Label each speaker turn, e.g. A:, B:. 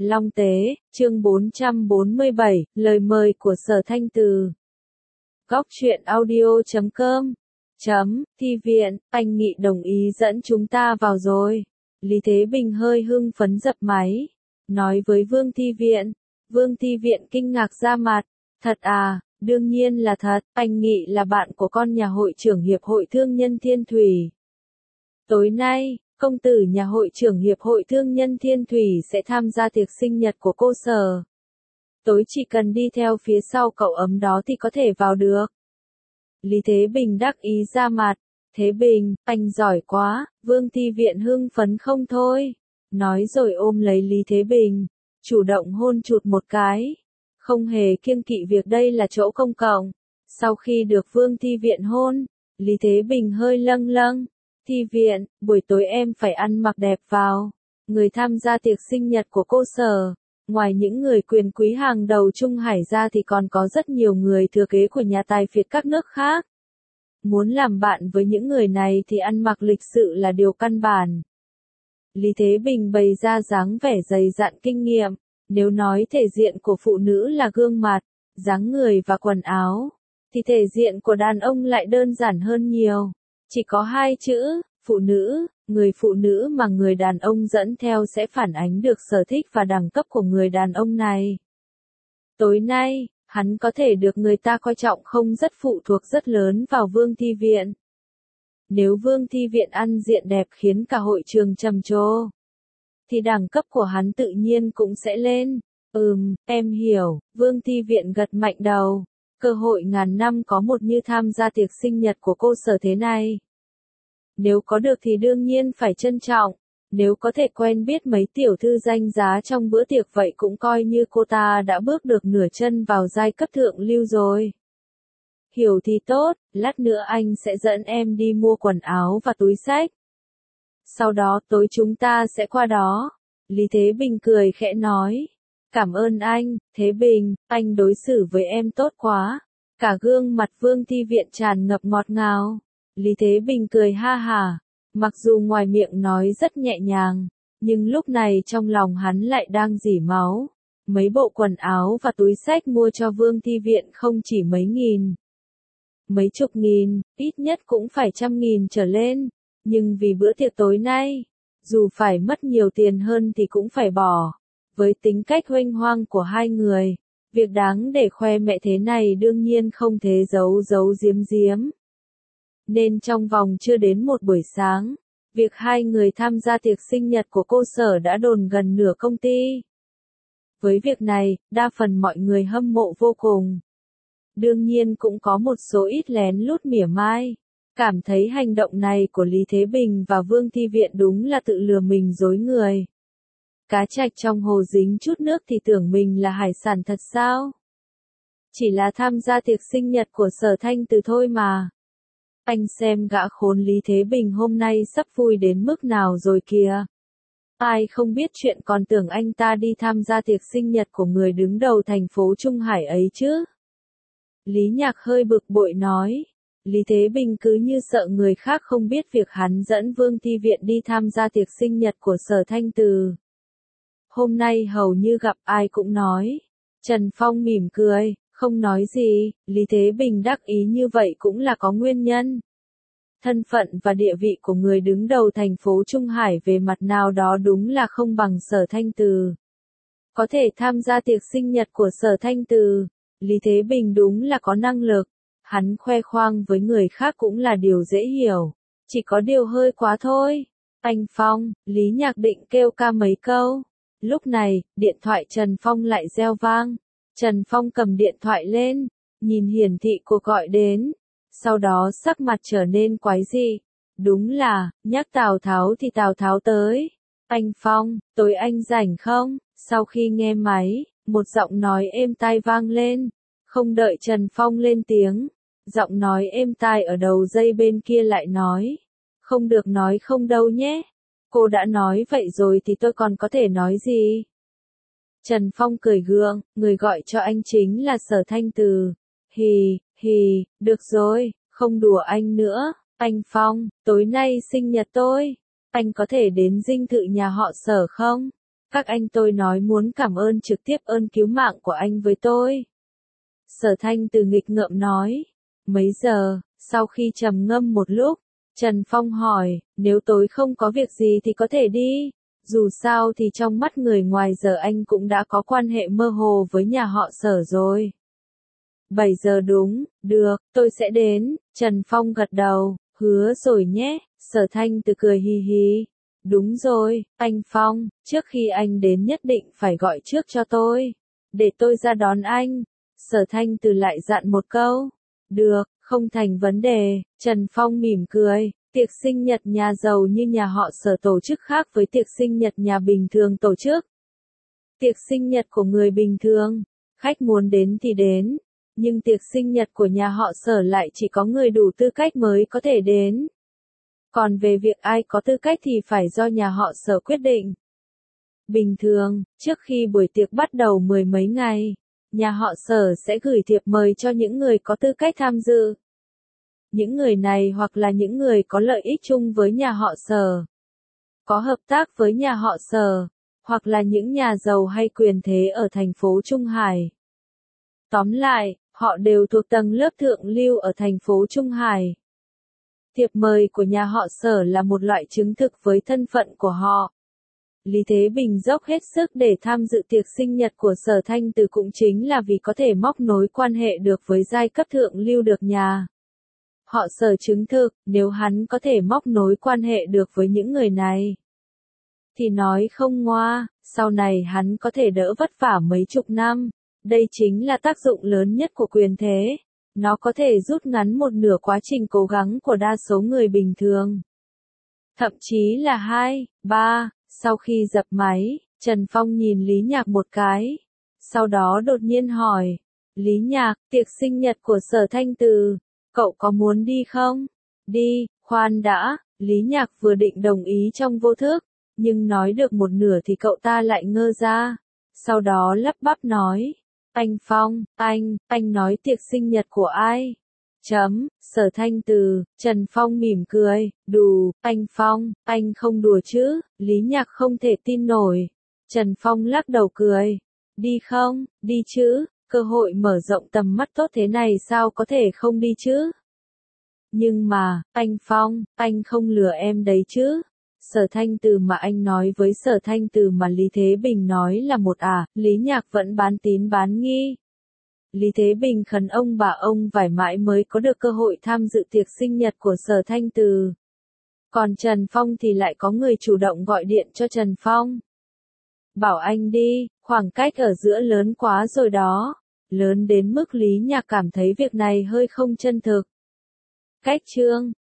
A: Long Tế, chương 447, lời mời của Sở Thanh Từ. Góc truyện audio.com Thi viện, anh Nghị đồng ý dẫn chúng ta vào rồi. Lý Thế Bình hơi hưng phấn dập máy, nói với Vương Thi Viện. Vương Thi Viện kinh ngạc ra mặt. Thật à, đương nhiên là thật, anh Nghị là bạn của con nhà hội trưởng Hiệp hội Thương nhân Thiên Thủy. Tối nay, công tử nhà hội trưởng Hiệp hội Thương nhân Thiên Thủy sẽ tham gia tiệc sinh nhật của cô Sở. Tối chỉ cần đi theo phía sau cậu ấm đó thì có thể vào được. Lý Thế Bình đắc ý ra mặt. Thế Bình, anh giỏi quá, Vương Thi Viện hưng phấn không thôi. Nói rồi ôm lấy Lý Thế Bình, chủ động hôn chụt một cái. Không hề kiêng kỵ việc đây là chỗ công cộng. Sau khi được Vương Thi Viện hôn, Lý Thế Bình hơi lâng lâng. Thi Viện, buổi tối em phải ăn mặc đẹp vào. Người tham gia tiệc sinh nhật của cô Sở, ngoài những người quyền quý hàng đầu Trung Hải ra thì còn có rất nhiều người thừa kế của nhà tài phiệt các nước khác. Muốn làm bạn với những người này thì ăn mặc lịch sự là điều căn bản. Lý Thế Bình bày ra dáng vẻ dày dặn kinh nghiệm. Nếu nói thể diện của phụ nữ là gương mặt, dáng người và quần áo, thì thể diện của đàn ông lại đơn giản hơn nhiều. Chỉ có hai chữ, phụ nữ, người phụ nữ mà người đàn ông dẫn theo sẽ phản ánh được sở thích và đẳng cấp của người đàn ông này. Tối nay, hắn có thể được người ta coi trọng không rất phụ thuộc rất lớn vào Vương Thi Viện. Nếu Vương Thi Viện ăn diện đẹp khiến cả hội trường trầm trồ, thì đẳng cấp của hắn tự nhiên cũng sẽ lên. Em hiểu, Vương Thi Viện gật mạnh đầu. Cơ hội ngàn năm có một như tham gia tiệc sinh nhật của cô Sở thế này. Nếu có được thì đương nhiên phải trân trọng. Nếu có thể quen biết mấy tiểu thư danh giá trong bữa tiệc vậy cũng coi như cô ta đã bước được nửa chân vào giai cấp thượng lưu rồi. Hiểu thì tốt, lát nữa anh sẽ dẫn em đi mua quần áo và túi xách. Sau đó tối chúng ta sẽ qua đó. Lý Thế Bình cười khẽ nói. Cảm ơn anh, Thế Bình, anh đối xử với em tốt quá. Cả gương mặt Vương Thi Viện tràn ngập ngọt ngào. Lý Thế Bình cười ha hả. Mặc dù ngoài miệng nói rất nhẹ nhàng, nhưng lúc này trong lòng hắn lại đang rỉ máu. Mấy bộ quần áo và túi xách mua cho Vương Thi Viện không chỉ mấy nghìn, mấy chục nghìn, ít nhất cũng phải 100.000 trở lên. Nhưng vì bữa tiệc tối nay, dù phải mất nhiều tiền hơn thì cũng phải bỏ. Với tính cách huênh hoang của hai người, việc đáng để khoe mẽ thế này đương nhiên không thể giấu giấu giếm giếm. Nên trong vòng chưa đến một buổi sáng, việc hai người tham gia tiệc sinh nhật của cô Sở đã đồn gần nửa công ty. Với việc này, đa phần mọi người hâm mộ vô cùng. Đương nhiên cũng có một số ít lén lút mỉa mai, cảm thấy hành động này của Lý Thế Bình và Vương Thi Viện đúng là tự lừa mình dối người. Cá trạch trong hồ dính chút nước thì tưởng mình là hải sản thật sao? Chỉ là tham gia tiệc sinh nhật của Sở Thanh Từ thôi mà. Anh xem gã khốn Lý Thế Bình hôm nay sắp vui đến mức nào rồi kìa. Ai không biết chuyện còn tưởng anh ta đi tham gia tiệc sinh nhật của người đứng đầu thành phố Trung Hải ấy chứ. Lý Nhạc hơi bực bội nói. Lý Thế Bình cứ như sợ người khác không biết việc hắn dẫn Vương Thi Viện đi tham gia tiệc sinh nhật của Sở Thanh Từ. Hôm nay hầu như gặp ai cũng nói. Trần Phong mỉm cười, không nói gì. Lý Thế Bình đắc ý như vậy cũng là có nguyên nhân. Thân phận và địa vị của người đứng đầu thành phố Trung Hải về mặt nào đó đúng là không bằng Sở Thanh Từ. Có thể tham gia tiệc sinh nhật của Sở Thanh Từ, Lý Thế Bình đúng là có năng lực. Hắn khoe khoang với người khác cũng là điều dễ hiểu. Chỉ có điều hơi quá thôi. Anh Phong, Lý Nhạc định kêu ca mấy câu. Lúc này, điện thoại Trần Phong lại reo vang. Trần Phong cầm điện thoại lên, nhìn hiển thị cuộc gọi đến. Sau đó sắc mặt trở nên quái dị. Đúng là, nhắc Tào Tháo thì Tào Tháo tới. Anh Phong, tối anh rảnh không? Sau khi nghe máy, một giọng nói êm tai vang lên. Không đợi Trần Phong lên tiếng, giọng nói êm tai ở đầu dây bên kia lại nói. Không được nói không đâu nhé. Cô đã nói vậy rồi thì tôi còn có thể nói gì? Trần Phong cười gượng, người gọi cho anh chính là Sở Thanh Từ. Hì, được rồi, không đùa anh nữa. Anh Phong, tối nay sinh nhật tôi. Anh có thể đến dinh thự nhà họ Sở không? Các anh tôi nói muốn cảm ơn trực tiếp ơn cứu mạng của anh với tôi. Sở Thanh Từ nghịch ngợm nói. Mấy giờ, sau khi trầm ngâm một lúc, Trần Phong hỏi, nếu tối không có việc gì thì có thể đi. Dù sao thì trong mắt người ngoài giờ anh cũng đã có quan hệ mơ hồ với nhà họ Sở rồi. 7 giờ đúng, được, tôi sẽ đến. Trần Phong gật đầu, hứa rồi nhé. Sở Thanh Từ cười hì hì. Đúng rồi, anh Phong, trước khi anh đến nhất định phải gọi trước cho tôi. Để tôi ra đón anh. Sở Thanh Từ lại dặn một câu. Được, không thành vấn đề. Trần Phong mỉm cười. Tiệc sinh nhật nhà giàu như nhà họ Sở tổ chức khác với tiệc sinh nhật nhà bình thường tổ chức. Tiệc sinh nhật của người bình thường, khách muốn đến thì đến. Nhưng tiệc sinh nhật của nhà họ Sở lại chỉ có người đủ tư cách mới có thể đến. Còn về việc ai có tư cách thì phải do nhà họ Sở quyết định. Bình thường, trước khi buổi tiệc bắt đầu mười mấy ngày, nhà họ Sở sẽ gửi thiệp mời cho những người có tư cách tham dự. Những người này hoặc là những người có lợi ích chung với nhà họ Sở, có hợp tác với nhà họ Sở, hoặc là những nhà giàu hay quyền thế ở thành phố Trung Hải. Tóm lại, họ đều thuộc tầng lớp thượng lưu ở thành phố Trung Hải. Thiệp mời của nhà họ Sở là một loại chứng thực với thân phận của họ. Lý Thế Bình dốc hết sức để tham dự tiệc sinh nhật của Sở Thanh Từ cũng chính là vì có thể móc nối quan hệ được với giai cấp thượng lưu được nhà họ Sở chứng thực, nếu hắn có thể móc nối quan hệ được với những người này, thì nói không ngoa, sau này hắn có thể đỡ vất vả mấy chục năm. Đây chính là tác dụng lớn nhất của quyền thế. Nó có thể rút ngắn một nửa quá trình cố gắng của đa số người bình thường. Thậm chí là 2, 3, sau khi dập máy, Trần Phong nhìn Lý Nhạc một cái. Sau đó đột nhiên hỏi, Lý Nhạc, tiệc sinh nhật của Sở Thanh Từ, cậu có muốn đi không? Đi, khoan đã, Lý Nhạc vừa định đồng ý trong vô thức, nhưng nói được một nửa thì cậu ta lại ngơ ra. Sau đó lắp bắp nói, anh Phong, anh nói tiệc sinh nhật của ai? Sở Thanh Từ. Trần Phong mỉm cười, đù, anh Phong, anh không đùa chứ? Lý Nhạc không thể tin nổi. Trần Phong lắc đầu cười, đi không, đi chứ, cơ hội mở rộng tầm mắt tốt thế này sao có thể không đi chứ? Nhưng mà, anh Phong, anh không lừa em đấy chứ? Sở Thanh Từ mà anh nói với Sở Thanh Từ mà Lý Thế Bình nói là một à, Lý Nhạc vẫn bán tín bán nghi. Lý Thế Bình khấn ông bà ông vải mãi mới có được cơ hội tham dự tiệc sinh nhật của Sở Thanh Từ. Còn Trần Phong thì lại có người chủ động gọi điện cho Trần Phong. Bảo anh đi, khoảng cách ở giữa lớn quá rồi đó. Lớn đến mức Lý Nhạc cảm thấy việc này hơi không chân thực. Cách chương